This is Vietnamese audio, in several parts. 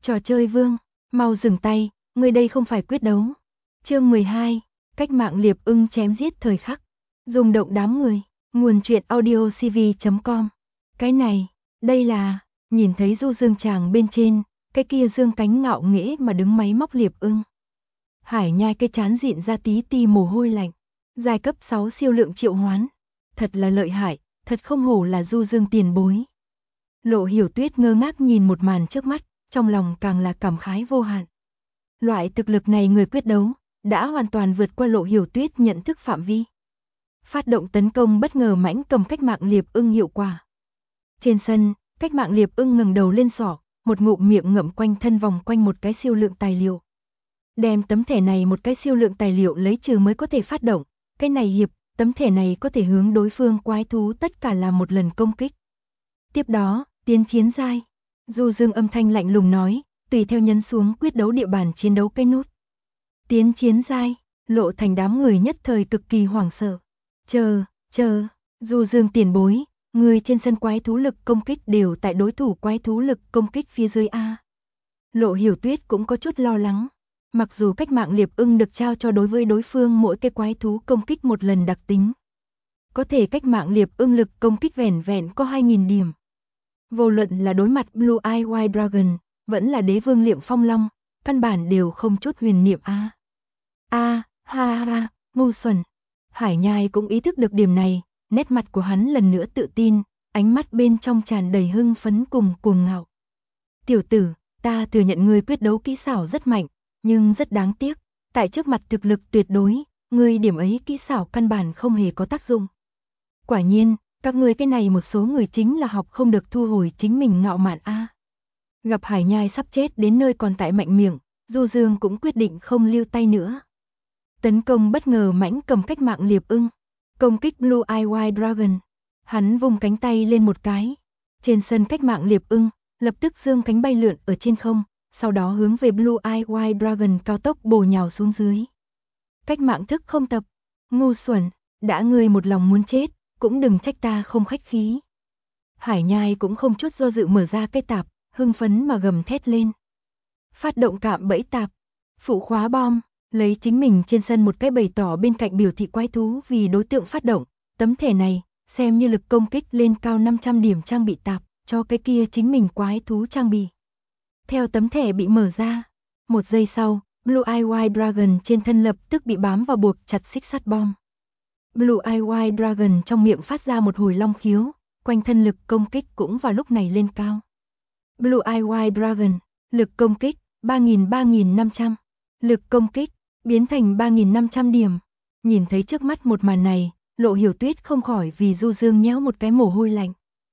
Trò chơi vương, mau dừng tay, người đây không phải quyết đấu. Chương 12, cách mạng liệp ưng chém giết thời khắc. Rung động đám người, nguồn truyện audiocv.com. Cái này, đây là, nhìn thấy Du Dương chàng bên trên, cái kia dương cánh ngạo nghễ mà đứng máy móc liệp ưng. Hải Nhai cái chán dịn ra tí ti mồ hôi lạnh. Giai cấp 6 siêu lượng triệu hoán. Thật là lợi hại, thật không hổ là Du Dương tiền bối. Lộ Hiểu Tuyết ngơ ngác nhìn một màn trước mắt, trong lòng càng là cảm khái vô hạn. Loại thực lực này người quyết đấu, đã hoàn toàn vượt qua Lộ Hiểu Tuyết nhận thức phạm vi. Phát động tấn công bất ngờ mãnh cầm cách mạng liệp ưng hiệu quả. Trên sân, cách mạng liệp ưng ngẩng đầu lên sọ, một ngụm miệng ngậm quanh thân vòng quanh một cái siêu lượng tài liệu. Đem tấm thẻ này một cái siêu lượng tài liệu lấy trừ mới có thể phát động, cái này hiệp, tấm thẻ này có thể hướng đối phương quái thú tất cả là một lần công kích. Tiếp đó, tiến chiến giai. Du Dương âm thanh lạnh lùng nói, tùy theo nhấn xuống quyết đấu địa bàn chiến đấu cái nút. Tiến chiến giai, Lộ Thành đám người nhất thời cực kỳ hoảng sợ. Chờ, Du Dương tiền bối, người trên sân quái thú lực công kích đều tại đối thủ quái thú lực công kích phía dưới A. Lộ Hiểu Tuyết cũng có chút lo lắng. Mặc dù cách mạng liệp ưng được trao cho đối với đối phương mỗi cái quái thú công kích một lần đặc tính. Có thể cách mạng liệp ưng lực công kích vẻn vẹn có 2.000 điểm. Vô luận là đối mặt Blue Eye White Dragon, vẫn là đế vương liệm phong long, căn bản đều không chút huyền niệm A. Ha, ngu xuẩn. Hải Nhai cũng ý thức được điểm này, nét mặt của hắn lần nữa tự tin, ánh mắt bên trong tràn đầy hưng phấn cùng cuồng ngạo. Tiểu tử, ta thừa nhận ngươi quyết đấu kỹ xảo rất mạnh, nhưng rất đáng tiếc, tại trước mặt thực lực tuyệt đối, ngươi điểm ấy kỹ xảo căn bản không hề có tác dụng. Quả nhiên, các ngươi cái này một số người chính là học không được thu hồi chính mình ngạo mạn A. Gặp Hải Nhai sắp chết đến nơi còn tại mạnh miệng, Du Dương cũng quyết định không lưu tay nữa. Tấn công bất ngờ mãnh cầm cách mạng liệp ưng, công kích Blue Eye White Dragon. Hắn vung cánh tay lên một cái. Trên sân cách mạng liệp ưng, lập tức dương cánh bay lượn ở trên không, sau đó hướng về Blue Eye White Dragon cao tốc bổ nhào xuống dưới. Cách mạng thức không tập, ngu xuẩn, đã ngươi một lòng muốn chết, cũng đừng trách ta không khách khí. Hải Nhai cũng không chút do dự mở ra cái tạp, hưng phấn mà gầm thét lên. Phát động cạm bẫy tạp, phụ khóa bom, lấy chính mình trên sân một cái bày tỏ bên cạnh biểu thị quái thú vì đối tượng phát động, tấm thẻ này, xem như lực công kích lên cao 500 điểm trang bị tạp, cho cái kia chính mình quái thú trang bị. Theo tấm thẻ bị mở ra, một giây sau, Blue Eye White Dragon trên thân lập tức bị bám vào buộc chặt xích sắt bom. Blue Eye White Dragon trong miệng phát ra một hồi long khiếu, quanh thân lực công kích cũng vào lúc này lên cao. Blue Eye White Dragon, lực công kích 3.500, lực công kích biến thành 3.500 điểm. Nhìn thấy trước mắt một màn này, Lộ Hiểu Tuyết không khỏi vì Du Dương nhéo một cái mồ hôi lạnh.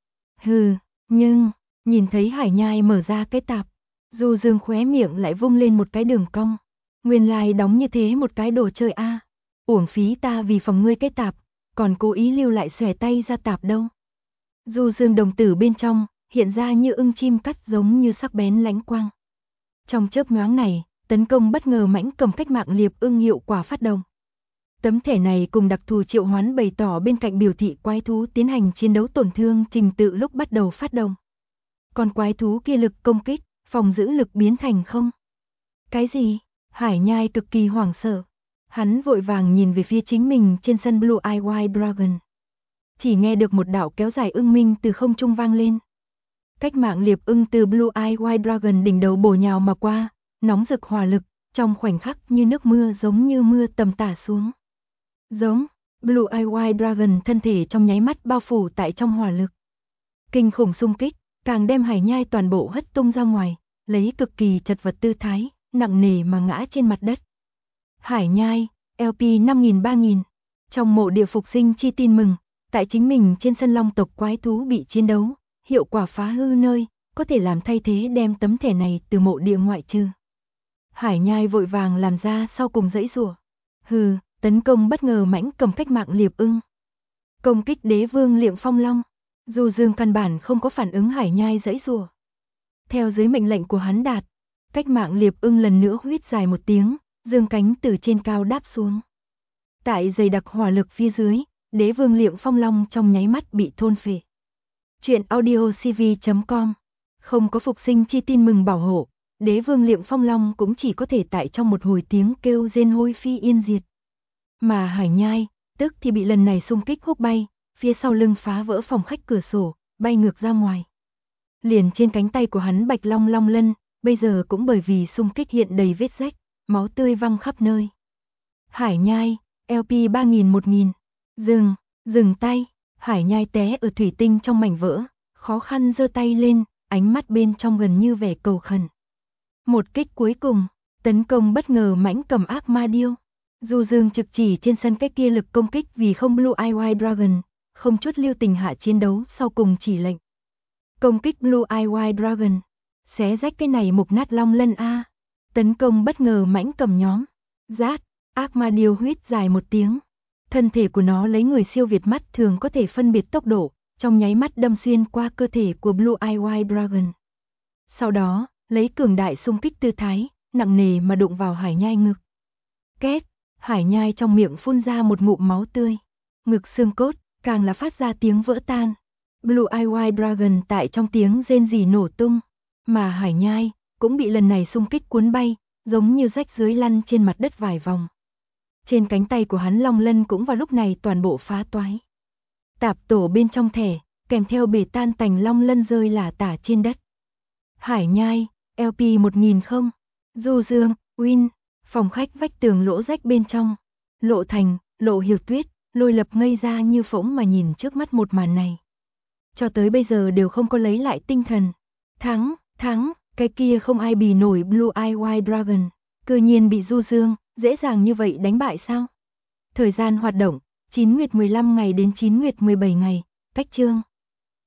Nhưng, nhìn thấy Hải Nhai mở ra cái tạp, Du Dương khóe miệng lại vung lên một cái đường cong. Nguyên lai đóng như thế một cái đồ chơi A. Uổng phí ta vì phòng ngươi cái tạp, còn cố ý lưu lại xòe tay ra tạp đâu. Du Dương đồng tử bên trong, hiện ra như ưng chim cắt giống như sắc bén lánh quang. Trong chớp nhoáng này, tấn công bất ngờ mãnh cầm cách mạng liệp ưng hiệu quả phát động. Tấm thẻ này cùng đặc thù triệu hoán bày tỏ bên cạnh biểu thị quái thú tiến hành chiến đấu tổn thương trình tự lúc bắt đầu phát động. Còn quái thú kia lực công kích, phòng giữ lực biến thành không. Cái gì? Hải Nhai cực kỳ hoảng sợ. Hắn vội vàng nhìn về phía chính mình trên sân Blue Eye White Dragon. Chỉ nghe được một đạo kéo dài ưng minh từ không trung vang lên. Cách mạng liệp ưng từ Blue Eye White Dragon đỉnh đầu bổ nhào mà qua, nóng rực hỏa lực, trong khoảnh khắc như nước mưa giống như mưa tầm tả xuống. Giống, Blue Eye White Dragon thân thể trong nháy mắt bao phủ tại trong hỏa lực. Kinh khủng xung kích, càng đem Hải Nhai toàn bộ hất tung ra ngoài, lấy cực kỳ chật vật tư thái, nặng nề mà ngã trên mặt đất. Hải Nhai, LP 5000-3000, trong mộ địa phục sinh chi tin mừng, tại chính mình trên sân long tộc quái thú bị chiến đấu, hiệu quả phá hư nơi, có thể làm thay thế đem tấm thẻ này từ mộ địa ngoại trừ. Hải Nhai vội vàng làm ra sau cùng dãy rủa. Tấn công bất ngờ mãnh cầm cách mạng liệp ưng. Công kích đế vương liệm phong long. Du Dương căn bản không có phản ứng Hải Nhai dãy rủa. Theo dưới mệnh lệnh của hắn đạt, cách mạng liệp ưng lần nữa huýt dài một tiếng, dương cánh từ trên cao đáp xuống. Tại dày đặc hỏa lực phía dưới, đế vương liệm phong long trong nháy mắt bị thôn phệ. Chuyện audiocv.com. Không có phục sinh chi tin mừng bảo hộ, Đế vương Liệng Phong Long cũng chỉ có thể tại trong một hồi tiếng kêu rên hôi phi yên diệt. Mà Hải Nhai, tức thì bị lần này xung kích húc bay, phía sau lưng phá vỡ phòng khách cửa sổ, bay ngược ra ngoài. Liền trên cánh tay của hắn bạch long long lân, bây giờ cũng bởi vì xung kích hiện đầy vết rách, máu tươi văng khắp nơi. Hải Nhai, LP 3000-1000, dừng tay, Hải Nhai té ở thủy tinh trong mảnh vỡ, khó khăn giơ tay lên, ánh mắt bên trong gần như vẻ cầu khẩn. Một kích cuối cùng, tấn công bất ngờ mãnh cầm ác ma điêu. Du Dương trực chỉ trên sân cái kia lực công kích vì không Blue Eye White Dragon, không chút lưu tình hạ chiến đấu sau cùng chỉ lệnh. Công kích Blue Eye White Dragon, xé rách cái này mục nát long lân a. Tấn công bất ngờ mãnh cầm nhóm. Rát, ác ma điêu huýt dài một tiếng. Thân thể của nó lấy người siêu việt mắt thường có thể phân biệt tốc độ, trong nháy mắt đâm xuyên qua cơ thể của Blue Eye White Dragon. Sau đó, lấy cường đại xung kích tư thái, nặng nề mà đụng vào Hải Nhai ngực. Két, Hải Nhai trong miệng phun ra một ngụm máu tươi. Ngực xương cốt, càng là phát ra tiếng vỡ tan. Blue Eye White Dragon tại trong tiếng rên rỉ nổ tung. Mà Hải Nhai, cũng bị lần này xung kích cuốn bay, giống như rách rưới lăn trên mặt đất vài vòng. Trên cánh tay của hắn long lân cũng vào lúc này toàn bộ phá toái. Tạp tổ bên trong thẻ, kèm theo bể tan tành long lân rơi lả tả trên đất. Hải Nhai, LP 1000 không. Du Dương, Win, phòng khách vách tường lỗ rách bên trong. Lộ Thành, Lộ Hiểu Tuyết, Lôi Lập ngây ra như phỗng mà nhìn trước mắt một màn này. Cho tới bây giờ đều không có lấy lại tinh thần. Thắng, cái kia không ai bì nổi Blue Eye White Dragon, cư nhiên bị Du Dương dễ dàng như vậy đánh bại sao? Thời gian hoạt động, 9 nguyệt 15 ngày đến 9 nguyệt 17 ngày, cách chương.